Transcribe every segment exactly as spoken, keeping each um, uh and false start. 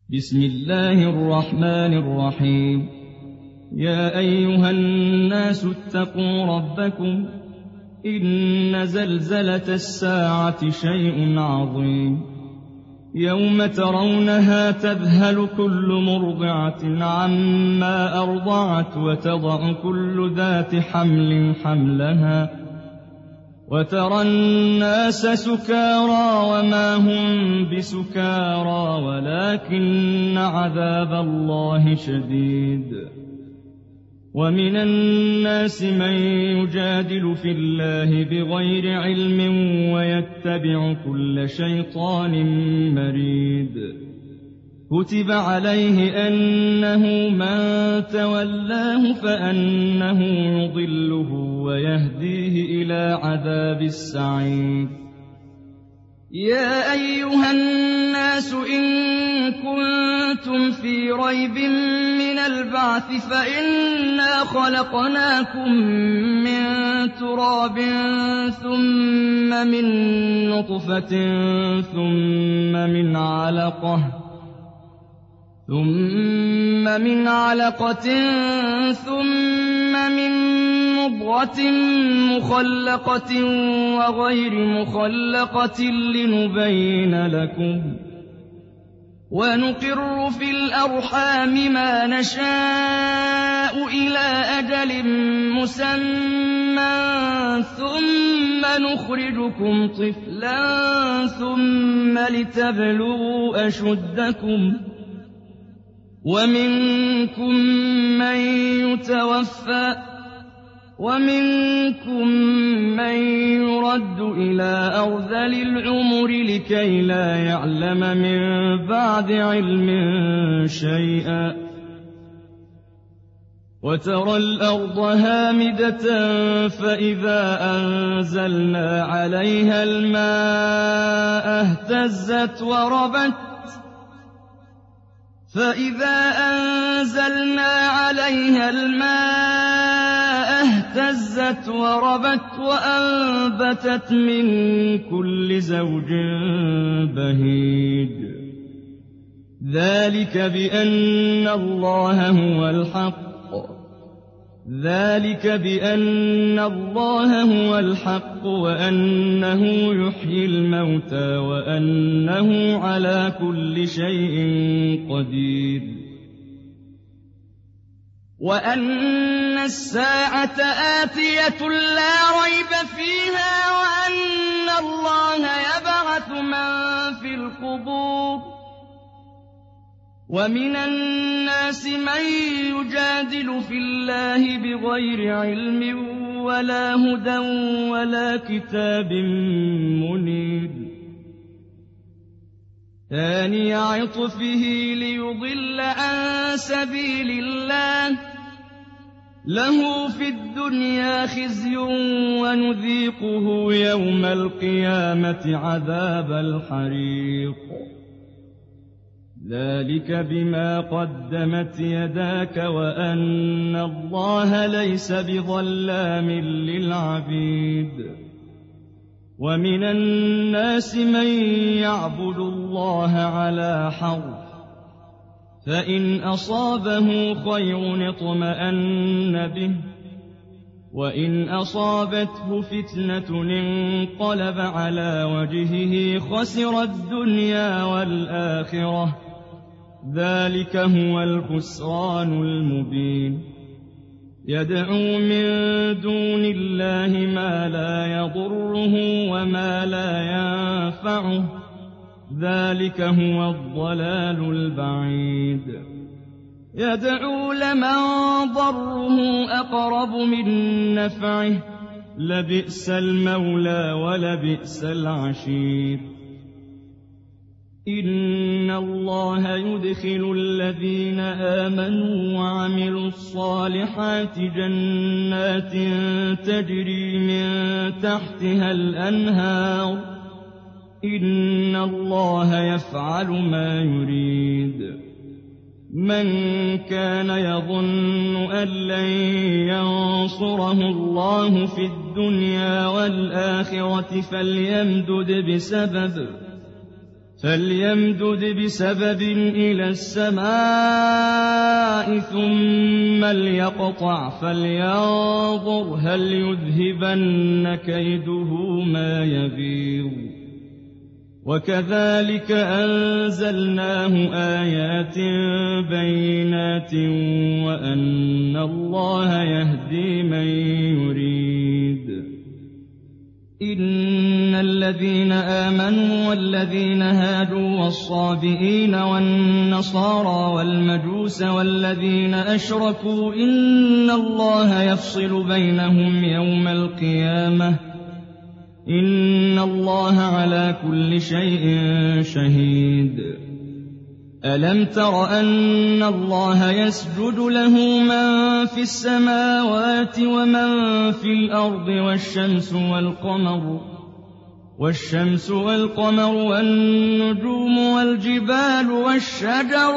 بسم الله الرحمن الرحيم. يا أيها الناس اتقوا ربكم إن زلزلة الساعة شيء عظيم يوم ترونها تذهل كل مرضعة عما أرضعت وتضع كل ذات حمل حملها وترى الناس سكارى وما هم بسكارى ولكن عذاب الله شديد. ومن الناس من يجادل في الله بغير علم ويتبع كل شيطان مريد. كتب عليه أنه من تولاه فأنه يضله ويهديه إلى عذاب السعير. يا أيها الناس إن كنتم في ريب من البعث فإنا خلقناكم من تراب ثم من نطفة ثم من علقة ثم من علقة ثم من مضغة مخلقة وغير مخلقة لنبين لكم ونقر في الأرحام ما نشاء إلى أجل مسمى ثم نخرجكم طفلا ثم لتبلغوا أشدكم ومنكم من يتوفى ومنكم من يرد إلى أرذل العمر لكي لا يعلم من بعد علم شيئا. وترى الأرض هامدة فإذا أنزلنا عليها الماء اهتزت وربت فإذا أنزلنا عليها الماء اهتزت وربت وأنبتت من كل زوج بهيج. ذلك بأن الله هو الحق ذلك بأن الله هو الحق وأنه يحيي الموتى وأنه على كل شيء قدير وأن الساعة آتية لا ريب فيها وأن الله يبعث من في القبور. ومن الناس من يجادل في الله بغير علم ولا هدى ولا كتاب منير. ثاني عطفه ليضل عن سبيل الله له في الدنيا خزي ونذيقه يوم القيامة عذاب الحريق. ذلك بما قدمت يداك وأن الله ليس بظلام للعبيد. ومن الناس من يعبد الله على حرف فإن أصابه خير اطمأن به وإن أصابته فتنة انقلب على وجهه خسر الدنيا والآخرة. ذلك هو الخسران المبين. يدعو من دون الله ما لا يضره وما لا ينفعه. ذلك هو الضلال البعيد. يدعو لمن ضره أقرب من نفعه لبئس المولى ولبئس العشير. إن الله يدخل الذين آمنوا وعملوا الصالحات جنات تجري من تحتها الأنهار. إن الله يفعل ما يريد. من كان يظن أن لن ينصره الله في الدنيا والآخرة فليمدد بسبب فليمدد بسبب إلى السماء ثم ليقطع فلينظر هل يذهبن كيده ما يغيظ وكذلك أنزلناه آيات بينات وأن الله يهدي من يريد. إن الذين آمنوا والذين هادوا والصابئين والنصارى والمجوس والذين أشركوا إن الله يفصل بينهم يوم القيامة إن الله على كل شيء شهيد. ألم تر أن الله يسجد له من في السماوات ومن في الأرض والشمس والقمر والشمس والقمر والنجوم والجبال والشجر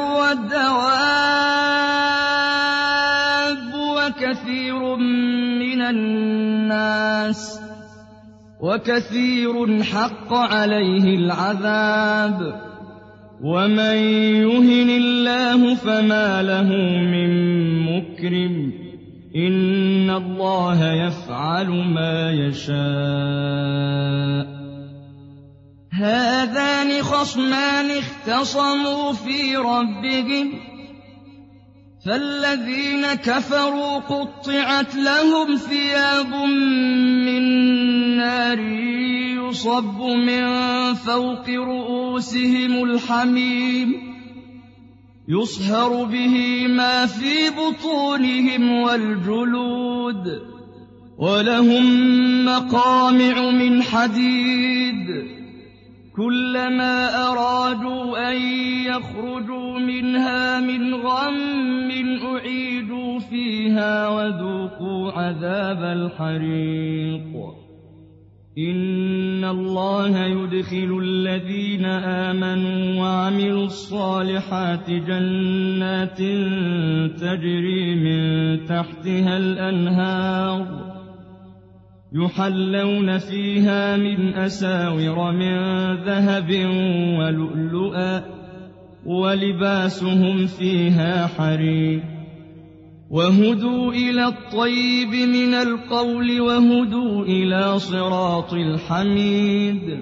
والدواب وكثير من الناس وكثير حق عليه العذاب ومن يهن الله فما له من مكرم إن الله يفعل ما يشاء. هذان خصمان اختصموا في ربهم فالذين كفروا قطعت لهم ثياب من نار يصب من فوق رؤوسهم الحميم يصهر به ما في بطونهم والجلود ولهم مقامع من حديد كلما أرادوا أن يخرجوا منها من غم أعيدوا فيها وذوقوا عذاب الحريق. إن الله يدخل الذين آمنوا وعملوا الصالحات جنات تجري من تحتها الأنهار يحلون فيها من أساور من ذهب ولؤلؤا ولباسهم فيها حرير وهدوا إلى الطيب من القول وهدوا إلى صراط الحميد.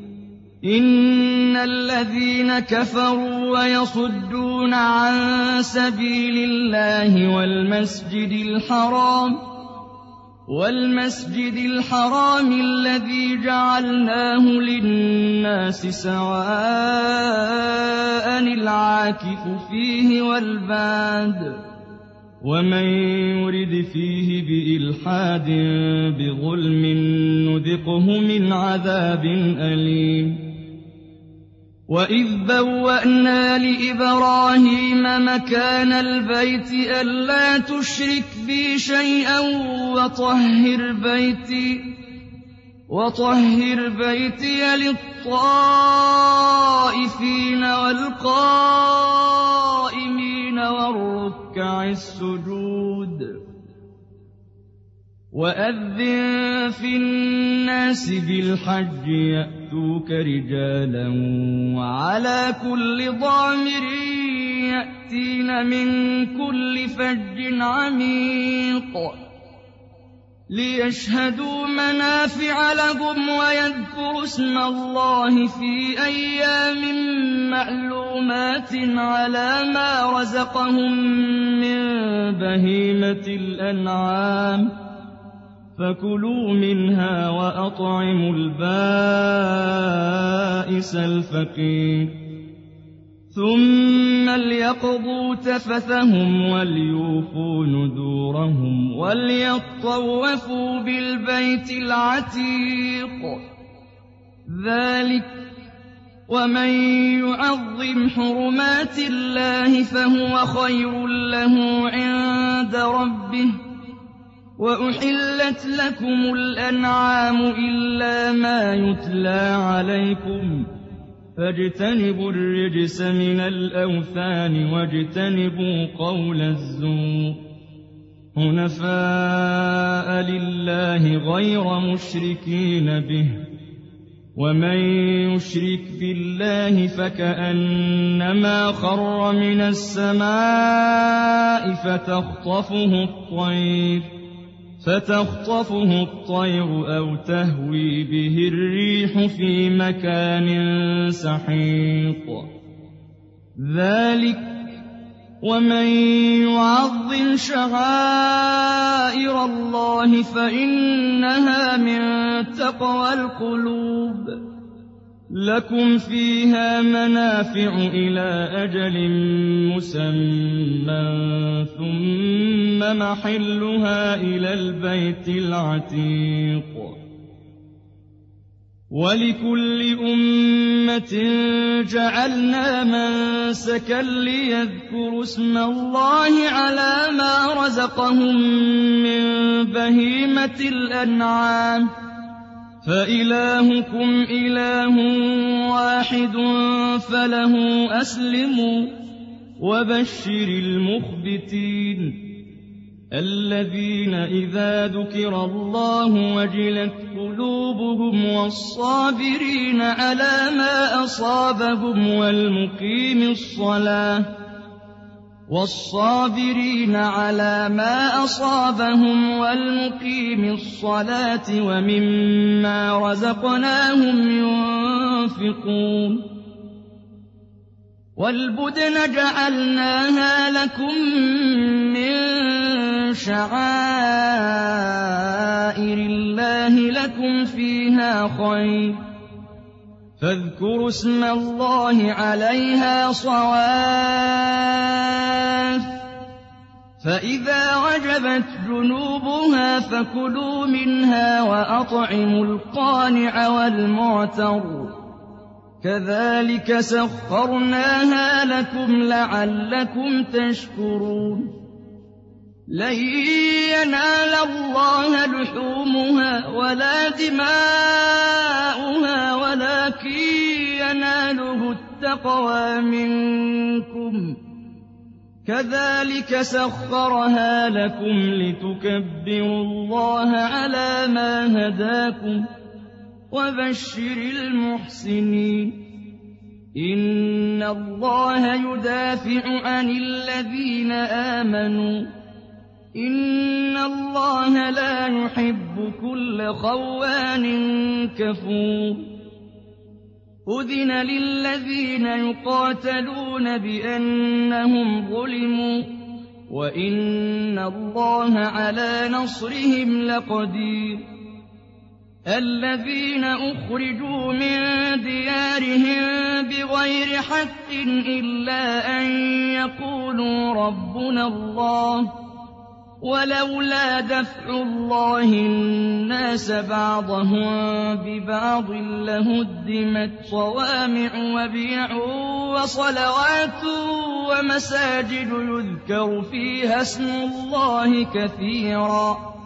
إن الذين كفروا ويصدون عن سبيل الله والمسجد الحرام والمسجد الحرام الذي جعلناه للناس سواء العاكف فيه والباد ومن يرد فيه بإلحاد بظلم نذقه من عذاب أليم. وإذ بوأنا لإبراهيم مكان البيت ألا تشرك بي شيئا وطهر بيتي وطهر بيتي للطائفين والقائمين والركع السجود. وأذن في الناس بالحج يأتوك رجالا وعلى كل ضامر يأتين من كل فج عميق ليشهدوا منافع لهم ويذكروا اسم الله في أيام معلومات على ما رزقهم من بهيمة الأنعام فكلوا منها وأطعموا البائس الفقير ثم ليقضوا تفثهم وليوفوا نذورهم وليطوفوا بالبيت العتيق. ذلك ومن يعظم حرمات الله فهو خير له عند ربه. وأحلت لكم الأنعام إلا ما يتلى عليكم فاجتنبوا الرجس من الأوثان واجتنبوا قول الزور حنفاء لله غير مشركين به ومن يشرك بالله فكأنما خر من السماء فتخطفه الطير فتخطفه الطير أو تهوي به الريح في مكان سحيق ذلك ومن يعظم شعائر الله فإنها من تقوى القلوب لكم فيها منافع إلى أجل مسمى ثم محلها إلى البيت العتيق ولكل أمة جعلنا منسكا ليذكروا اسم الله على ما رزقهم من بهيمة الأنعام فإلهكم إله واحد فله أسلموا وبشر المخبتين الذين إذا ذكر الله وجلت قلوبهم والصابرين على ما أصابهم والمقيم الصلاة والصابرين على ما أصابهم والمقيم الصلاة ومما رزقناهم ينفقون والبدن جعلناها لكم من شعائر الله لكم فيها خير فاذكروا اسم الله عليها صواف فإذا وجبت جنوبها فكلوا منها وأطعموا القانع والمعتر كذلك سخرناها لكم لعلكم تشكرون لن ينال الله لحومها ولا دماؤها ولكن يناله التقوى منكم كذلك سخرها لكم لتكبروا الله على ما هداكم وبشر المحسنين إن الله يدافع عن الذين آمنوا إن الله لا يحب كل خوان كفور أذن للذين يقاتلون بأنهم ظلموا وإن الله على نصرهم لقدير الذين أخرجوا من ديارهم بغير حق إلا أن يقولوا ربنا الله ولولا دفع الله الناس بعضهم ببعض لهدمت صوامع وبيع وصلوات ومساجد يذكر فيها اسم الله كثيرا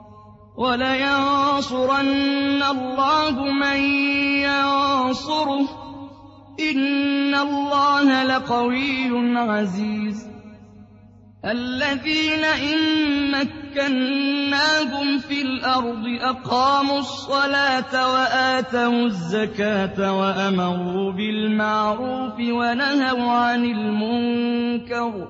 ولينصرن الله من ينصره إن الله لقوي عزيز الذين إن مكناهم في الأرض أقاموا الصلاة وآتوا الزكاة وأمروا بالمعروف ونهوا عن المنكر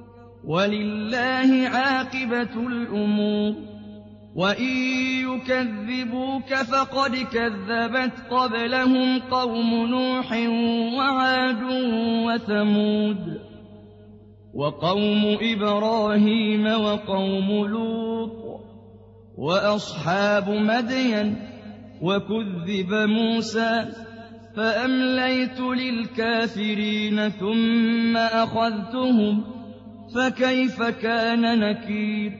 ولله عاقبة الأمور وإن يكذبوك فقد كذبت قبلهم قوم نوح وعاد وثمود وقوم إبراهيم وقوم لوط وأصحاب مدين وكذب موسى فأمليت للكافرين ثم أخذتهم فكيف كان نكير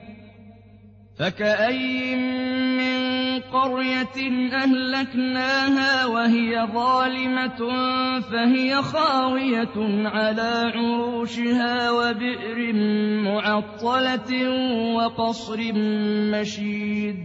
فكأي من قرية أهلكناها وهي ظالمة فهي خاوية على عروشها وبئر معطلة وقصر مشيد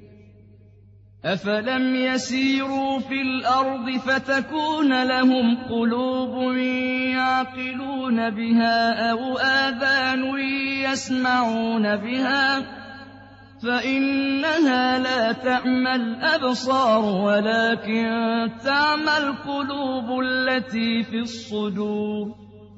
أفلم يسيروا في الأرض فتكون لهم قلوب يعقلون بها أو آذان يسمعون بها فإنها لا تعمى الأبصار ولكن تعمى القلوب التي في الصدور.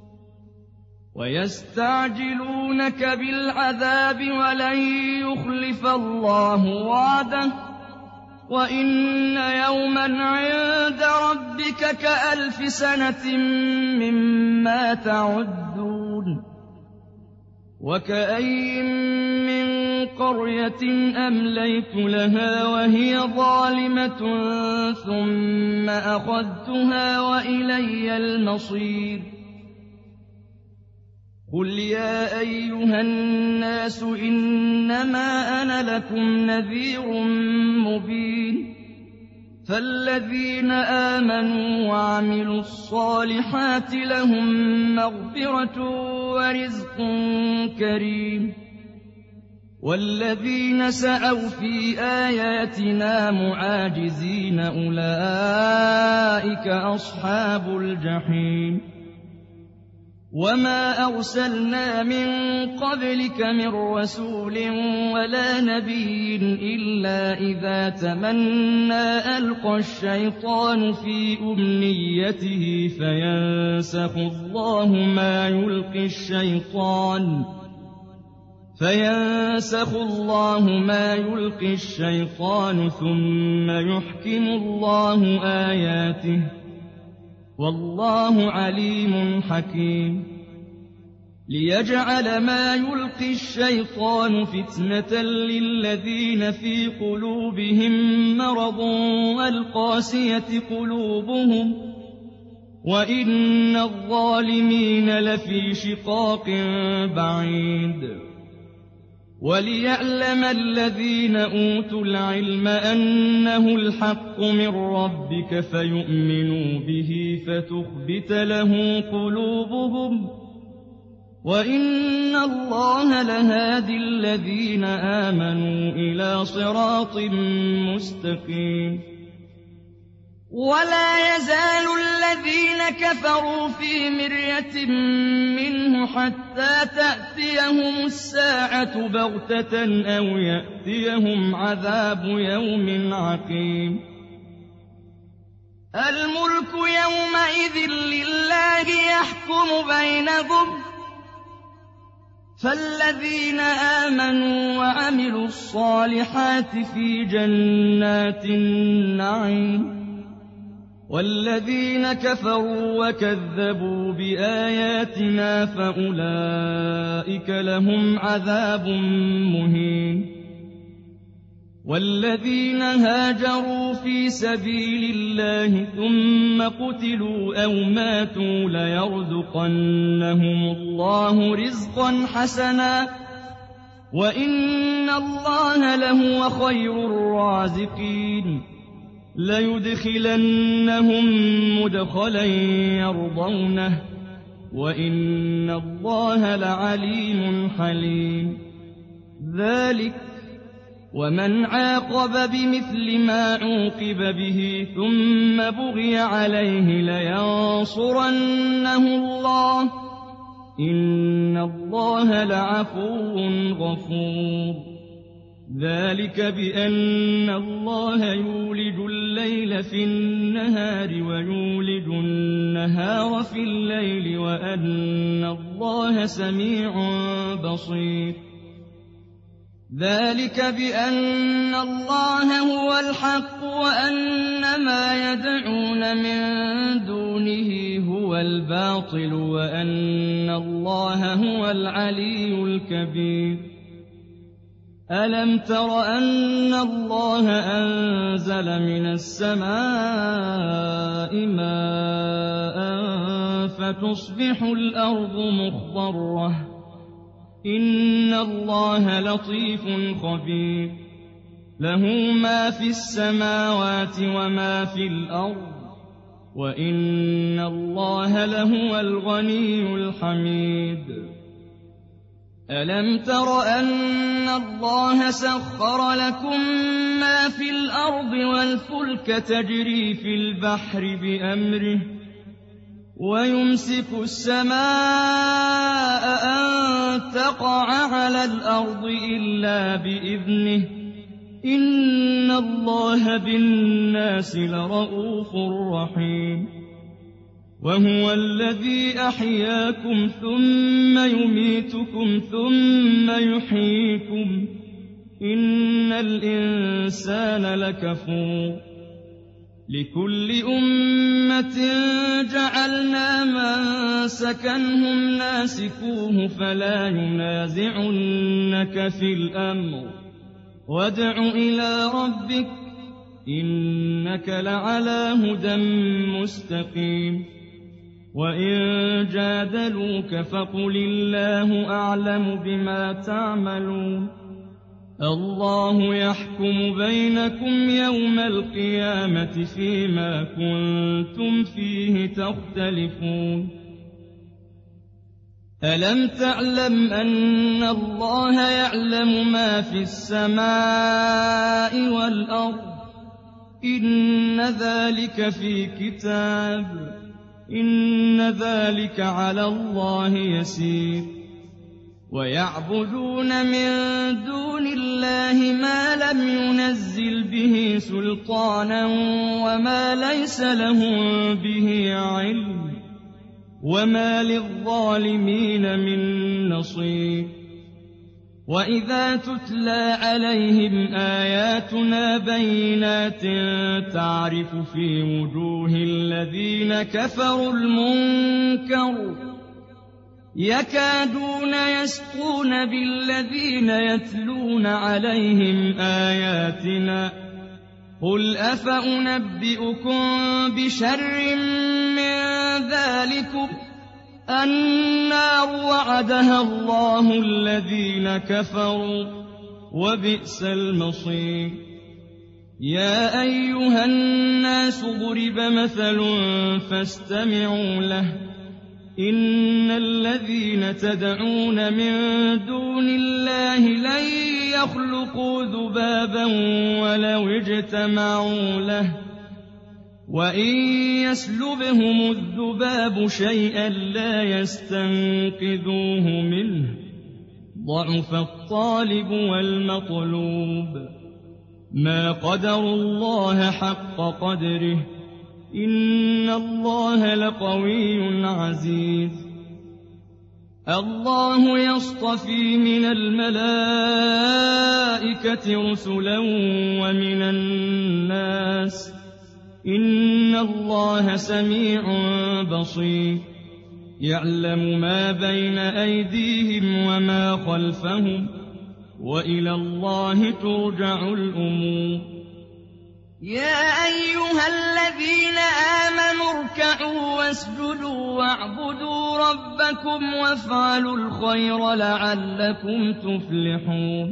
ويستعجلونك بالعذاب ولن يخلف الله وعده وإن يوما عند ربك كألف سنة مما تعدون. وكأين من قرية أمليت لها وهي ظالمة ثم أخذتها وإلي المصير. قل يا أيها الناس إنما أنا لكم نذير مبين. فالذين آمنوا وعملوا الصالحات لهم مغفرة ورزق كريم. والذين سعوا في آياتنا معاجزين أولئك أصحاب الجحيم. وما أرسلنا من قبلك من رسول ولا نبي إلا إذا تمنى ألقى الشيطان في أمنيته فينسخ الله ما يلقي الشيطان فينسخ الله ما يلقي الشيطان ثم يحكم الله آياته والله عليم حكيم. ليجعل ما يلقي الشيطان فتنة للذين في قلوبهم مرض والقاسية قلوبهم وإن الظالمين لفي شقاق بعيد. وليعلم الذين أوتوا العلم أنه الحق من ربك فيؤمنوا به فتخبت له قلوبهم وإن الله لهادي الذين آمنوا إلى صراط مستقيم. ولا يزال الذين كفروا في مرية منه حتى تأتيهم الساعة بغتة أو يأتيهم عذاب يوم عقيم. الملك يومئذ لله يحكم بينهم فالذين آمنوا وعملوا الصالحات في جنات النعيم والذين كفروا وكذبوا بآياتنا فأولئك لهم عذاب مهين. والذين هاجروا في سبيل الله ثم قتلوا أو ماتوا ليرزقنهم الله رزقا حسنا وإن الله لهو خير الرازقين. ليدخلنهم مدخلا يرضونه وإن الله لعليم حليم. ذلك ومن عاقب بمثل ما عوقب به ثم بغي عليه لينصرنه الله إن الله لعفو غفور. ذلك بأن الله يولج الليل في النهار ويولج النهار في الليل وأن الله سميع بصير. ذلك بأن الله هو الحق وأن ما يدعون من دونه هو الباطل وأن الله هو العلي الكبير. ألم تر أن الله أنزل من السماء ماء فتصبح الأرض مخضرة إن الله لطيف خبير. له ما في السماوات وما في الأرض وإن الله لهو الغني الحميد. ألم تر أن الله سخر لكم ما في الأرض والفلك تجري في البحر بأمره ويمسك السماء أن تقع على الأرض إلا بإذنه إن الله بالناس لرءوف رحيم وهو الذي أحياكم ثم يميتكم ثم يحييكم إن الإنسان لكفور لكل أمة جعلنا منسكا هم ناسكوه فلا ينازعنك في الأمر وادع إلى ربك إنك لعلى هدى مستقيم وإن جادلوك فقل الله أعلم بما تعملون الله يحكم بينكم يوم القيامة فيما كنتم فيه تختلفون ألم تعلم أن الله يعلم ما في السماء والأرض إن ذلك في كتاب إن ذلك على الله يسير ويعبدون من دون الله ما لم ينزل به سلطانا وما ليس لهم به علم وما للظالمين من نصير وإذا تتلى عليهم آياتنا بينات تعرف في وجوه الذين كفروا المنكر يكادون يسطون بالذين يتلون عليهم آياتنا قل أفأنبئكم بشر من ذلكم النار وعدها الله الذين كفروا وبئس المصير يا أيها الناس ضرب مثل فاستمعوا له إن الذين تدعون من دون الله لن يخلقوا ذبابا ولو اجتمعوا له وإن يسلبهم الذباب شيئا لا يستنقذوه منه ضعف الطالب والمطلوب ما قدروا الله حق قدره إن الله لقوي عزيز الله يصطفي من الملائكة رسلا ومن الناس إن الله سميع بصير يعلم ما بين أيديهم وما خلفهم وإلى الله ترجع الأمور يا أيها الذين آمنوا اركعوا واسجدوا واعبدوا ربكم وافعلوا الخير لعلكم تفلحون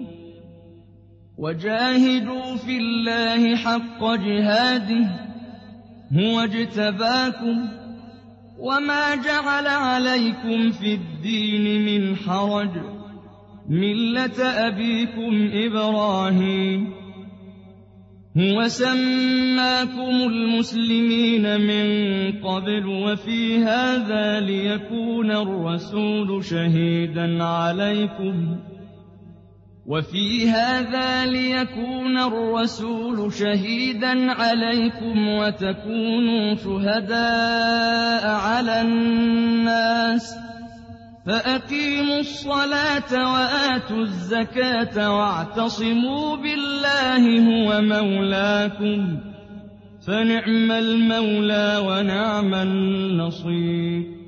وجاهدوا في الله حق جهاده هو اجتباكم وما جعل عليكم في الدين من حرج ملة أبيكم إبراهيم هو سماكم المسلمين من قبل وفي هذا ليكون الرسول شهيدا عليكم وفي هذا ليكون الرسول شهيدا عليكم وتكونوا شهداء على الناس فأقيموا الصلاة وآتوا الزكاة واعتصموا بالله هو مولاكم فنعم المولى ونعم النصير